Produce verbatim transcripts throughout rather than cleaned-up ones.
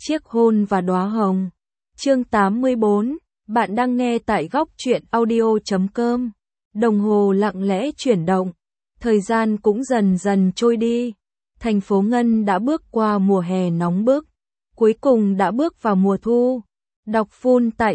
Chiếc hôn và đóa hồng. Chương tám mươi bốn. Bạn đang nghe tại góc truyện audio chấm com. Đồng hồ lặng lẽ chuyển động. Thời gian cũng dần dần trôi đi. Thành phố Ngân đã bước qua mùa hè nóng bức. Cuối cùng đã bước vào mùa thu. Đọc full tại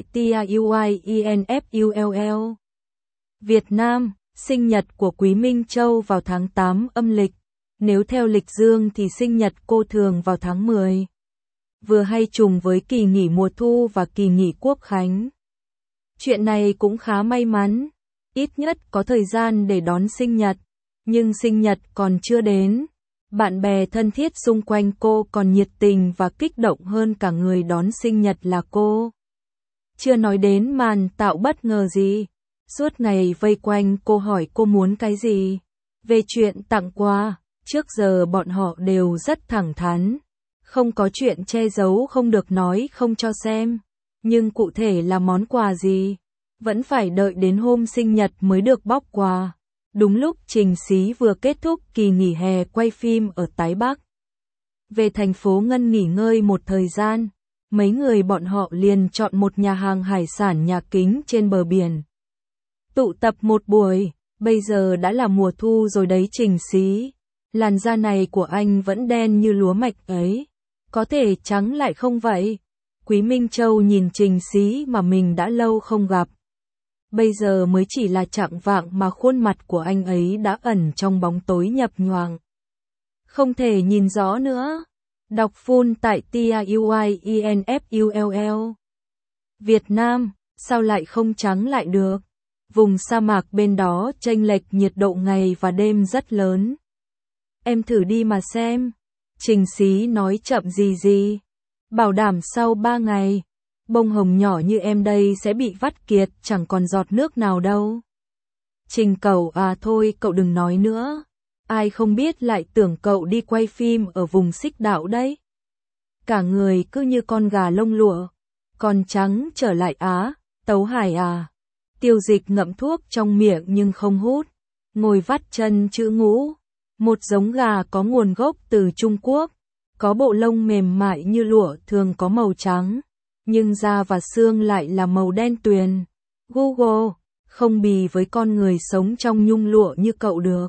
TUYINFULL. Việt Nam, sinh nhật của Quý Minh Châu vào tháng tám âm lịch. Nếu theo lịch dương thì sinh nhật cô thường vào tháng mười. Vừa hay trùng với kỳ nghỉ mùa thu và kỳ nghỉ Quốc khánh. Chuyện này cũng khá may mắn, ít nhất có thời gian để đón sinh nhật, nhưng sinh nhật còn chưa đến. Bạn bè thân thiết xung quanh cô còn nhiệt tình và kích động hơn cả người đón sinh nhật là cô. Chưa nói đến màn tạo bất ngờ gì, suốt ngày vây quanh cô hỏi cô muốn cái gì. Về chuyện tặng quà, trước giờ bọn họ đều rất thẳng thắn. Không có chuyện che giấu không được nói không cho xem. Nhưng cụ thể là món quà gì, vẫn phải đợi đến hôm sinh nhật mới được bóc quà. Đúng lúc Trình Xí vừa kết thúc kỳ nghỉ hè quay phim ở Tái Bắc. Về thành phố Ngân nghỉ ngơi một thời gian, mấy người bọn họ liền chọn một nhà hàng hải sản nhà kính trên bờ biển. Tụ tập một buổi, bây giờ đã là mùa thu rồi đấy Trình Xí. Làn da này của anh vẫn đen như lúa mạch ấy. Có thể trắng lại không vậy? Quý Minh Châu nhìn Trình Xí mà mình đã lâu không gặp. Bây giờ mới chỉ là chạng vạng mà khuôn mặt của anh ấy đã ẩn trong bóng tối nhập nhoàng. Không thể nhìn rõ nữa. Đọc full tại TUYINFULL. Việt Nam, sao lại không trắng lại được? Vùng sa mạc bên đó chênh lệch nhiệt độ ngày và đêm rất lớn. Em thử đi mà xem. Trình Xí nói chậm gì gì. Bảo đảm sau ba ngày, bông hồng nhỏ như em đây sẽ bị vắt kiệt chẳng còn giọt nước nào đâu. Trình Cẩu à thôi cậu đừng nói nữa. Ai không biết lại tưởng cậu đi quay phim ở vùng Xích Đạo đấy. Cả người cứ như con gà lông lụa. Còn trắng trở lại á, Tấu Hải à. Tiêu Dịch ngậm thuốc trong miệng nhưng không hút. Ngồi vắt chân chữ ngũ. Một giống gà có nguồn gốc từ Trung Quốc. Có bộ lông mềm mại như lụa thường có màu trắng. Nhưng da và xương lại là màu đen tuyền. Google, không bì với con người sống trong nhung lụa như cậu được.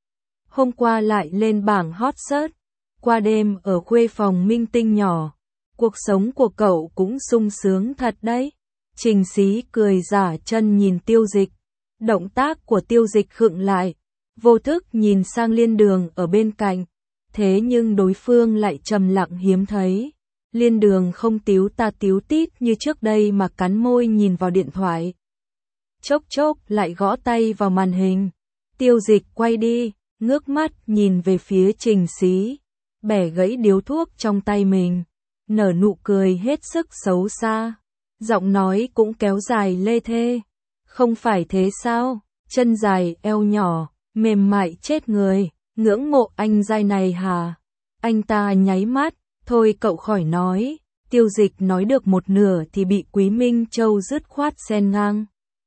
Hôm qua lại lên bảng hot search. Qua đêm ở khuê phòng minh tinh nhỏ. Cuộc sống của cậu cũng sung sướng thật đấy. Trình Xí cười giả chân nhìn Tiêu Dịch. Động tác của Tiêu Dịch khựng lại. Vô thức nhìn sang Liên Đường ở bên cạnh. Thế nhưng đối phương lại trầm lặng hiếm thấy. Liên Đường không tíu ta tíu tít như trước đây mà cắn môi nhìn vào điện thoại. Chốc chốc lại gõ tay vào màn hình. Tiêu Dịch quay đi, ngước mắt nhìn về phía Trình Xí. Bẻ gãy điếu thuốc trong tay mình. Nở nụ cười hết sức xấu xa. Giọng nói cũng kéo dài lê thê. Không phải thế sao? Chân dài eo nhỏ, mềm mại chết người. Ngưỡng mộ anh giai này hả? Anh ta nháy mắt. Thôi cậu khỏi nói. Tiêu Dịch nói được một nửa thì bị Quý Minh Châu dứt khoát xen ngang.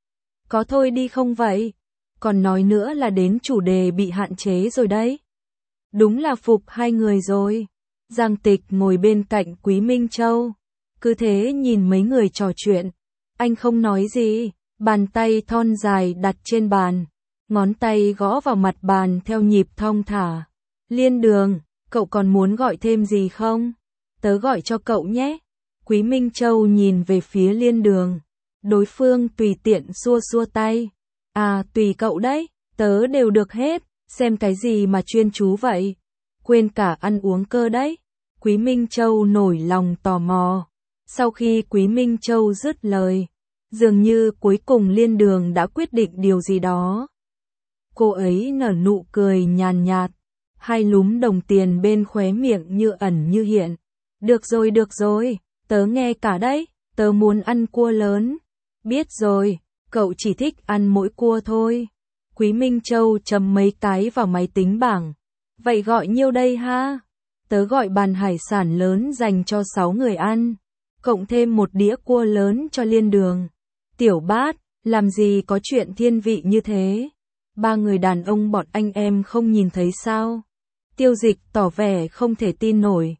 Có thôi đi không vậy? Còn nói nữa là đến chủ đề bị hạn chế rồi đấy. Đúng là phục hai người rồi. Giang Tịch ngồi bên cạnh Quý Minh Châu. Cứ thế nhìn mấy người trò chuyện. Anh không nói gì. Bàn tay thon dài đặt trên bàn. Ngón tay gõ vào mặt bàn theo nhịp thong thả. Liên Đường, cậu còn muốn gọi thêm gì không? Tớ gọi cho cậu nhé. Quý Minh Châu nhìn về phía Liên Đường. Đối phương tùy tiện xua xua tay. À tùy cậu đấy, tớ đều được hết. Xem cái gì mà chuyên chú vậy? Quên cả ăn uống cơ đấy. Quý Minh Châu nổi lòng tò mò. Sau khi Quý Minh Châu dứt lời, dường như cuối cùng Liên Đường đã quyết định điều gì đó. Cô ấy nở nụ cười nhàn nhạt, hai lúm đồng tiền bên khóe miệng như ẩn như hiện. Được rồi được rồi, tớ nghe cả đấy, tớ muốn ăn cua lớn. Biết rồi, cậu chỉ thích ăn mỗi cua thôi. Quý Minh Châu chấm mấy cái vào máy tính bảng. Vậy gọi nhiêu đây ha? Tớ gọi bàn hải sản lớn dành cho sáu người ăn. Cộng thêm một đĩa cua lớn cho Liên Đường. Tiểu Bát, làm gì có chuyện thiên vị như thế? Ba người đàn ông bọn anh em không nhìn thấy sao? Tiêu Dịch tỏ vẻ không thể tin nổi.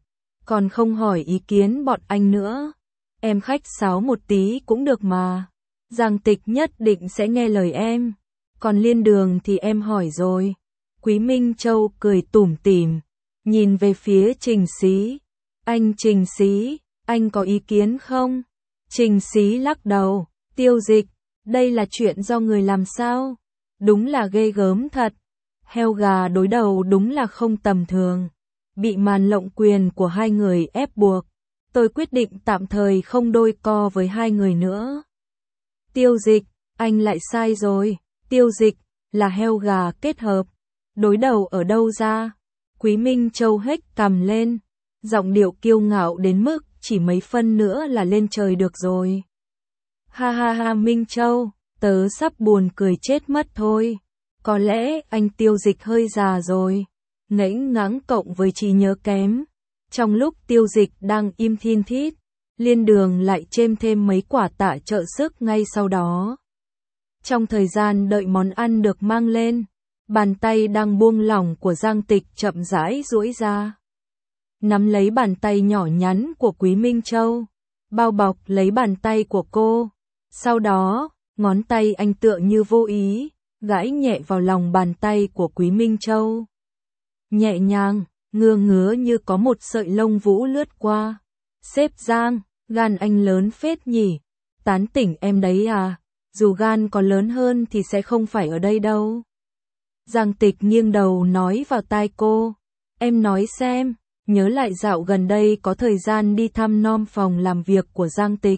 còn không hỏi ý kiến bọn anh nữa. Em khách sáo một tí cũng được mà. Giang Tịch nhất định sẽ nghe lời em. Còn Liên Đường thì em hỏi rồi. Quý Minh Châu cười tủm tỉm, nhìn về phía Trình Xí. Anh Trình Xí, anh có ý kiến không? Trình Xí lắc đầu. Tiêu Dịch, đây là chuyện do người làm sao? Đúng là ghê gớm thật. Heo gà đối đầu đúng là không tầm thường. Bị màn lộng quyền của hai người ép buộc. Tôi quyết định tạm thời không đôi co với hai người nữa. Tiêu Dịch, anh lại sai rồi. Tiêu Dịch, là heo gà kết hợp. Đối đầu ở đâu ra? Quý Minh Châu hếch cằm lên. Giọng điệu kiêu ngạo đến mức chỉ mấy phân nữa là lên trời được rồi. Ha ha ha Minh Châu, tớ sắp buồn cười chết mất thôi. Có lẽ anh Tiêu Dịch hơi già rồi. Ngẫnh ngãng cộng với trí nhớ kém. Trong lúc Tiêu Dịch đang im thin thít, Liên Đường lại chêm thêm mấy quả tạ trợ sức ngay sau đó. Trong thời gian đợi món ăn được mang lên, bàn tay đang buông lỏng của Giang Tịch chậm rãi duỗi ra. Nắm lấy bàn tay nhỏ nhắn của Quý Minh Châu, bao bọc lấy bàn tay của cô. Sau đó, ngón tay anh tựa như vô ý, gãi nhẹ vào lòng bàn tay của Quý Minh Châu. Nhẹ nhàng, ngứa ngứa như có một sợi lông vũ lướt qua. Sếp Giang, gan anh lớn phết nhỉ, tán tỉnh em đấy à, dù gan có lớn hơn thì sẽ không phải ở đây đâu. Giang Tịch nghiêng đầu nói vào tai cô, em nói xem, nhớ lại dạo gần đây có thời gian đi thăm nom phòng làm việc của Giang Tịch.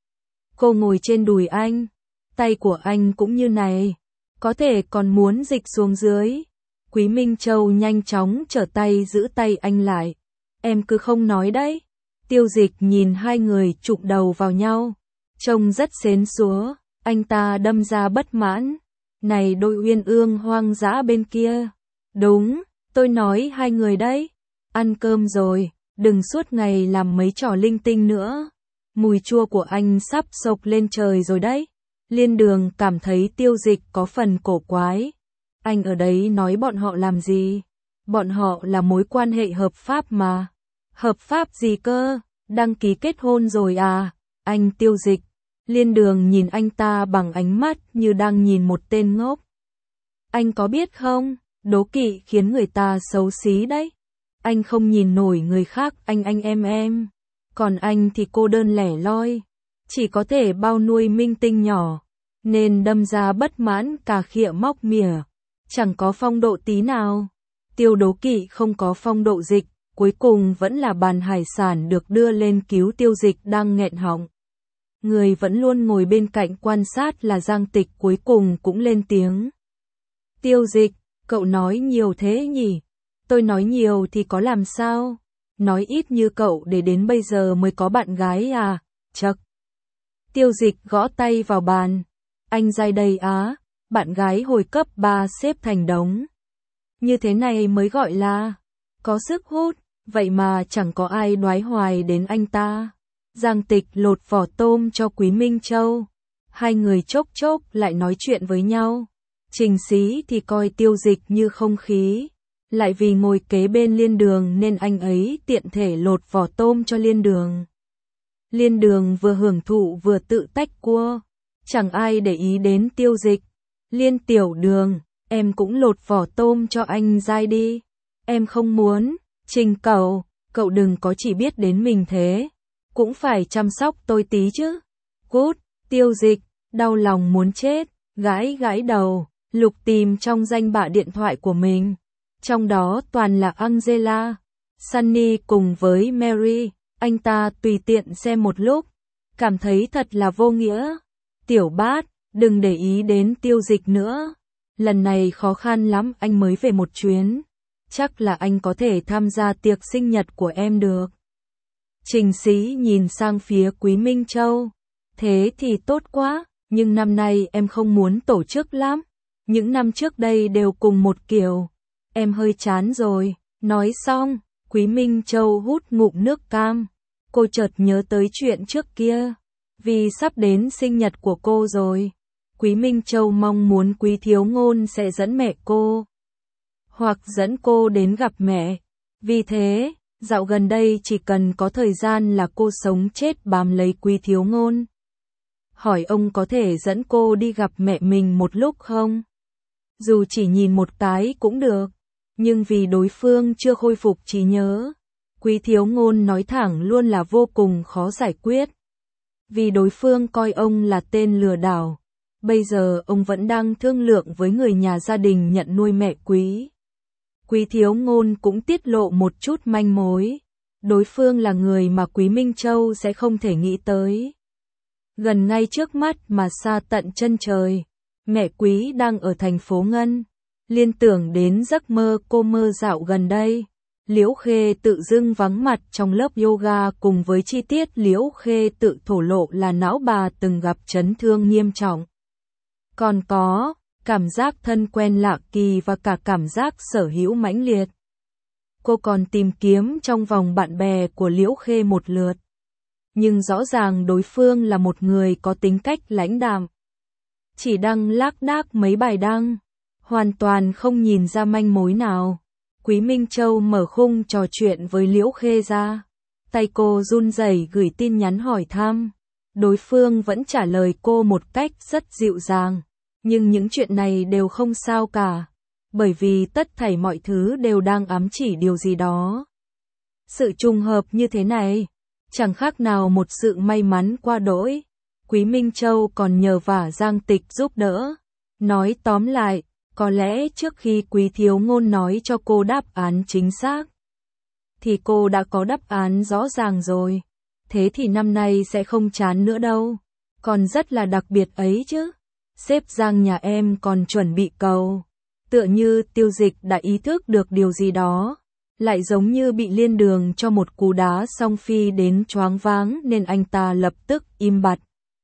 Cô ngồi trên đùi anh, tay của anh cũng như này, có thể còn muốn dịch xuống dưới. Quý Minh Châu nhanh chóng trở tay giữ tay anh lại. Em cứ không nói đấy. Tiêu Dịch nhìn hai người chụm đầu vào nhau, trông rất xến xúa, anh ta đâm ra bất mãn. Này đôi uyên ương hoang dã bên kia. Đúng, tôi nói hai người đấy. Ăn cơm rồi, đừng suốt ngày làm mấy trò linh tinh nữa. Mùi chua của anh sắp sộc lên trời rồi đấy. Liên Đường cảm thấy Tiêu Dịch có phần cổ quái. Anh ở đấy nói bọn họ làm gì? Bọn họ là mối quan hệ hợp pháp mà. Hợp pháp gì cơ? Đăng ký kết hôn rồi à? Anh Tiêu Dịch. Liên Đường nhìn anh ta bằng ánh mắt như đang nhìn một tên ngốc. Anh có biết không? Đố kỵ khiến người ta xấu xí đấy. Anh không nhìn nổi người khác anh anh em em. Còn anh thì cô đơn lẻ loi. Chỉ có thể bao nuôi minh tinh nhỏ. Nên đâm ra bất mãn cà khịa móc mỉa. Chẳng có phong độ tí nào. Tiêu Đố Kỵ không có phong độ dịch. Cuối cùng vẫn là bàn hải sản được đưa lên cứu Tiêu Dịch đang nghẹn họng. Người vẫn luôn ngồi bên cạnh quan sát là Giang Tịch cuối cùng cũng lên tiếng. Tiêu Dịch, cậu nói nhiều thế nhỉ? Tôi nói nhiều thì có làm sao? Nói ít như cậu để đến bây giờ mới có bạn gái à? Chậc. Tiêu Dịch gõ tay vào bàn. Anh dai đây á, bạn gái hồi cấp ba xếp thành đống. Như thế này mới gọi là có sức hút, vậy mà chẳng có ai đoái hoài đến anh ta. Giang Tịch lột vỏ tôm cho Quý Minh Châu. Hai người chốc chốc lại nói chuyện với nhau. Trình Xí thì coi Tiêu Dịch như không khí. Lại vì ngồi kế bên Liên Đường nên anh ấy tiện thể lột vỏ tôm cho Liên Đường. Liên Đường vừa hưởng thụ vừa tự tách cua. Chẳng ai để ý đến Tiêu Dịch. Liên Tiểu Đường, em cũng lột vỏ tôm cho anh dai đi. Em không muốn. Trình Cẩu, cậu đừng có chỉ biết đến mình thế. Cũng phải chăm sóc tôi tí chứ. Cút, Tiêu Dịch, đau lòng muốn chết, gãi gãi đầu, lục tìm trong danh bạ điện thoại của mình. Trong đó toàn là Angela, Sunny cùng với Mary, anh ta tùy tiện xem một lúc, cảm thấy thật là vô nghĩa. Tiểu Bát, đừng để ý đến Tiêu Dịch nữa. Lần này khó khăn lắm anh mới về một chuyến. Chắc là anh có thể tham gia tiệc sinh nhật của em được. Trình Xí nhìn sang phía Quý Minh Châu. Thế thì tốt quá, nhưng năm nay em không muốn tổ chức lắm. Những năm trước đây đều cùng một kiểu. Em hơi chán rồi. Nói xong, Quý Minh Châu hút ngụm nước cam. Cô chợt nhớ tới chuyện trước kia. Vì sắp đến sinh nhật của cô rồi. Quý Minh Châu mong muốn Quý Thiếu Ngôn sẽ dẫn mẹ cô. Hoặc dẫn cô đến gặp mẹ. Vì thế, Dạo gần đây chỉ cần có thời gian là cô sống chết bám lấy Quý Thiếu Ngôn. Hỏi ông có thể dẫn cô đi gặp mẹ mình một lúc không? Dù chỉ nhìn một cái cũng được, nhưng vì đối phương chưa khôi phục trí nhớ, Quý Thiếu Ngôn nói thẳng luôn là vô cùng khó giải quyết. Vì đối phương coi ông là tên lừa đảo, bây giờ ông vẫn đang thương lượng với người nhà gia đình nhận nuôi mẹ Quý. Quý Thiếu Ngôn cũng tiết lộ một chút manh mối, đối phương là người mà Quý Minh Châu sẽ không thể nghĩ tới. Gần ngay trước mắt mà xa tận chân trời, mẹ Quý đang ở thành phố Ngân, liên tưởng đến giấc mơ cô mơ dạo gần đây. Liễu Khê tự dưng vắng mặt trong lớp yoga cùng với chi tiết Liễu Khê tự thổ lộ là não bà từng gặp chấn thương nghiêm trọng. Còn có cảm giác thân quen lạ kỳ và cả cảm giác sở hữu mãnh liệt. Cô còn tìm kiếm trong vòng bạn bè của Liễu Khê một lượt. Nhưng rõ ràng đối phương là một người có tính cách lãnh đạm. Chỉ đăng lác đác mấy bài đăng, hoàn toàn không nhìn ra manh mối nào. Quý Minh Châu mở khung trò chuyện với Liễu Khê ra. Tay cô run rẩy gửi tin nhắn hỏi thăm. Đối phương vẫn trả lời cô một cách rất dịu dàng. Nhưng những chuyện này đều không sao cả. Bởi vì tất thảy mọi thứ đều đang ám chỉ điều gì đó. Sự trùng hợp như thế này, chẳng khác nào một sự may mắn qua đỗi. Quý Minh Châu còn nhờ vả Giang Tịch giúp đỡ. Nói tóm lại, có lẽ trước khi Quý Thiếu Ngôn nói cho cô đáp án chính xác, thì cô đã có đáp án rõ ràng rồi. Thế thì năm nay sẽ không chán nữa đâu. Còn rất là đặc biệt ấy chứ. Sếp Giang nhà em còn chuẩn bị cầu. Tựa như Tiêu Dịch đã ý thức được điều gì đó. Lại giống như bị Liên Đường cho một cú đá xong phi đến choáng váng nên anh ta lập tức im bặt.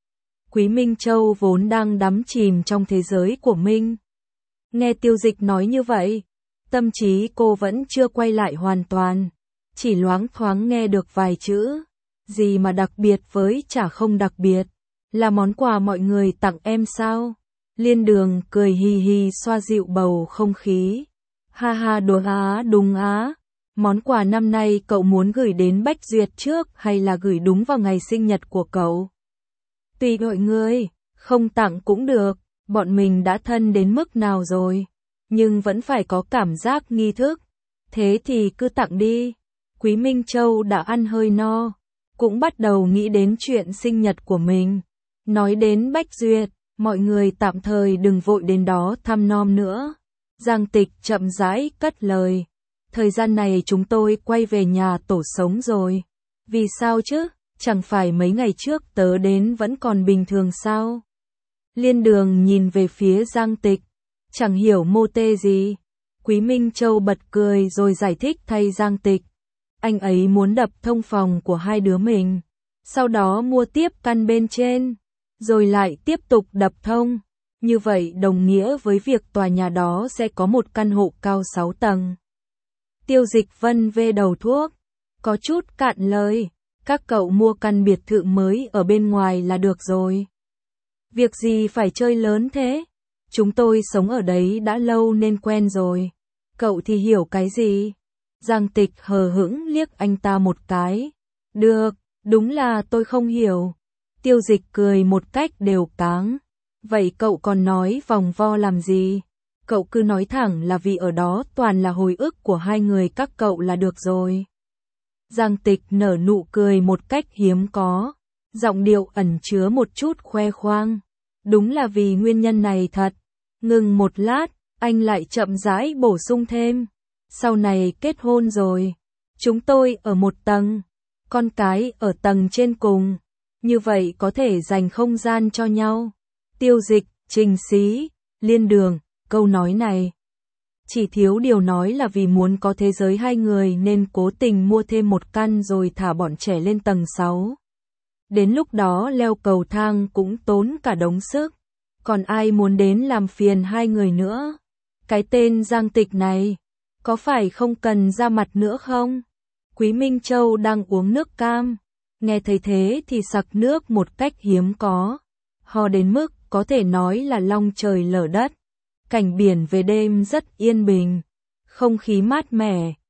Quý Minh Châu vốn đang đắm chìm trong thế giới của mình. Nghe Tiêu Dịch nói như vậy, tâm trí cô vẫn chưa quay lại hoàn toàn. Chỉ loáng thoáng nghe được vài chữ. Gì mà đặc biệt với chả không đặc biệt. Là món quà mọi người tặng em sao? Liên Đường cười hì hì xoa dịu bầu không khí. Ha ha đùa á đúng á. Món quà năm nay cậu muốn gửi đến Bách Duyệt trước hay là gửi đúng vào ngày sinh nhật của cậu? Tùy mọi người, không tặng cũng được, bọn mình đã thân đến mức nào rồi. Nhưng vẫn phải có cảm giác nghi thức. Thế thì cứ tặng đi. Quý Minh Châu đã ăn hơi no, cũng bắt đầu nghĩ đến chuyện sinh nhật của mình. Nói đến Bách Duyệt, mọi người tạm thời đừng vội đến đó thăm nom nữa. Giang Tịch chậm rãi cất lời. Thời gian này chúng tôi quay về nhà tổ sống rồi. Vì sao chứ? Chẳng phải mấy ngày trước tớ đến vẫn còn bình thường sao? Liên Đường nhìn về phía Giang Tịch. Chẳng hiểu mô tê gì. Quý Minh Châu bật cười rồi giải thích thay Giang Tịch. Anh ấy muốn đập thông phòng của hai đứa mình. Sau đó mua tiếp căn bên trên. Rồi lại tiếp tục đập thông. Như vậy đồng nghĩa với việc tòa nhà đó sẽ có một căn hộ cao sáu tầng. Tiêu Dịch vân vê đầu thuốc. Có chút cạn lời. Các cậu mua căn biệt thự mới ở bên ngoài là được rồi. Việc gì phải chơi lớn thế? Chúng tôi sống ở đấy đã lâu nên quen rồi. Cậu thì hiểu cái gì? Giang Tịch hờ hững liếc anh ta một cái. Được, đúng là tôi không hiểu. Tiêu Dịch cười một cách đều cáng. Vậy cậu còn nói vòng vo làm gì? Cậu cứ nói thẳng là vì ở đó toàn là hồi ức của hai người các cậu là được rồi. Giang Tịch nở nụ cười một cách hiếm có. Giọng điệu ẩn chứa một chút khoe khoang. Đúng là vì nguyên nhân này thật. Ngừng một lát, anh lại chậm rãi bổ sung thêm. Sau này kết hôn rồi. Chúng tôi ở một tầng. Con cái ở tầng trên cùng. Như vậy có thể dành không gian cho nhau. Tiêu Dịch, Trình Xí, Liên Đường, câu nói này. Chỉ thiếu điều nói là vì muốn có thế giới hai người nên cố tình mua thêm một căn rồi thả bọn trẻ lên tầng sáu. Đến lúc đó leo cầu thang cũng tốn cả đống sức. Còn ai muốn đến làm phiền hai người nữa? Cái tên Giang Tịch này, có phải không cần ra mặt nữa không? Quý Minh Châu đang uống nước cam. Nghe thấy thế thì sặc nước một cách hiếm có. Ho đến mức có thể nói là long trời lở đất. Cảnh biển về đêm rất yên bình. Không khí mát mẻ,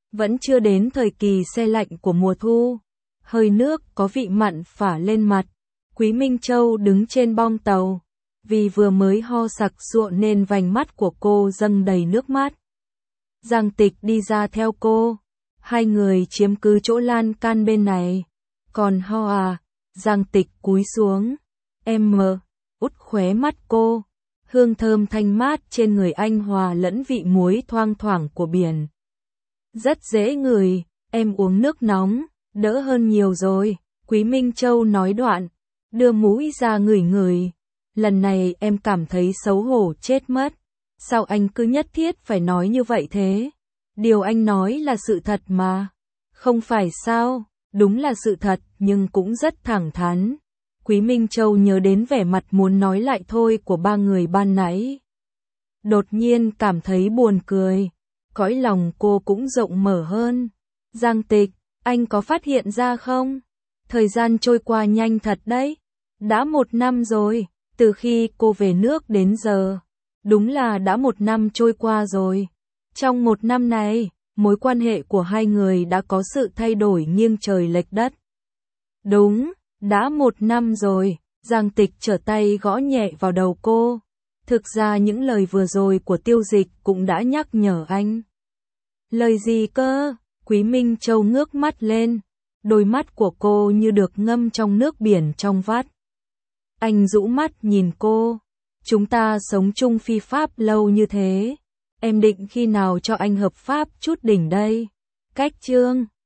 Vẫn chưa đến thời kỳ se lạnh của mùa thu. Hơi nước có vị mặn phả lên mặt. Quý Minh Châu đứng trên bong tàu. Vì vừa mới ho sặc sụa nên vành mắt của cô dâng đầy nước mắt. Giang Tịch đi ra theo cô. Hai người chiếm cứ chỗ lan can bên này. Còn ho à? Giang Tịch cúi xuống. Em mờ, út khóe mắt cô. Hương thơm thanh mát trên người anh hòa lẫn vị muối thoang thoảng của biển. Rất dễ ngửi, em uống nước nóng, đỡ hơn nhiều rồi. Quý Minh Châu nói đoạn, đưa mũi ra ngửi ngửi. Lần này em cảm thấy xấu hổ chết mất. Sao anh cứ nhất thiết phải nói như vậy thế? Điều anh nói là sự thật mà. Không phải sao? Đúng là sự thật, nhưng cũng rất thẳng thắn. Quý Minh Châu nhớ đến vẻ mặt muốn nói lại thôi của ba người ban nãy. Đột nhiên cảm thấy buồn cười. Cõi lòng cô cũng rộng mở hơn. Giang Tịch, anh có phát hiện ra không? Thời gian trôi qua nhanh thật đấy. Đã một năm rồi, từ khi cô về nước đến giờ. Đúng là đã một năm trôi qua rồi. Trong một năm này, mối quan hệ của hai người đã có sự thay đổi nghiêng trời lệch đất. Đúng, đã một năm rồi. Giang Tịch trở tay gõ nhẹ vào đầu cô. Thực ra những lời vừa rồi của Tiêu Dịch cũng đã nhắc nhở anh. Lời gì cơ? Quý Minh Châu ngước mắt lên. Đôi mắt của cô như được ngâm trong nước biển trong vắt. Anh rũ mắt nhìn cô. Chúng ta sống chung phi pháp lâu như thế. Em định khi nào cho anh hợp pháp chút đỉnh đây? Cách chương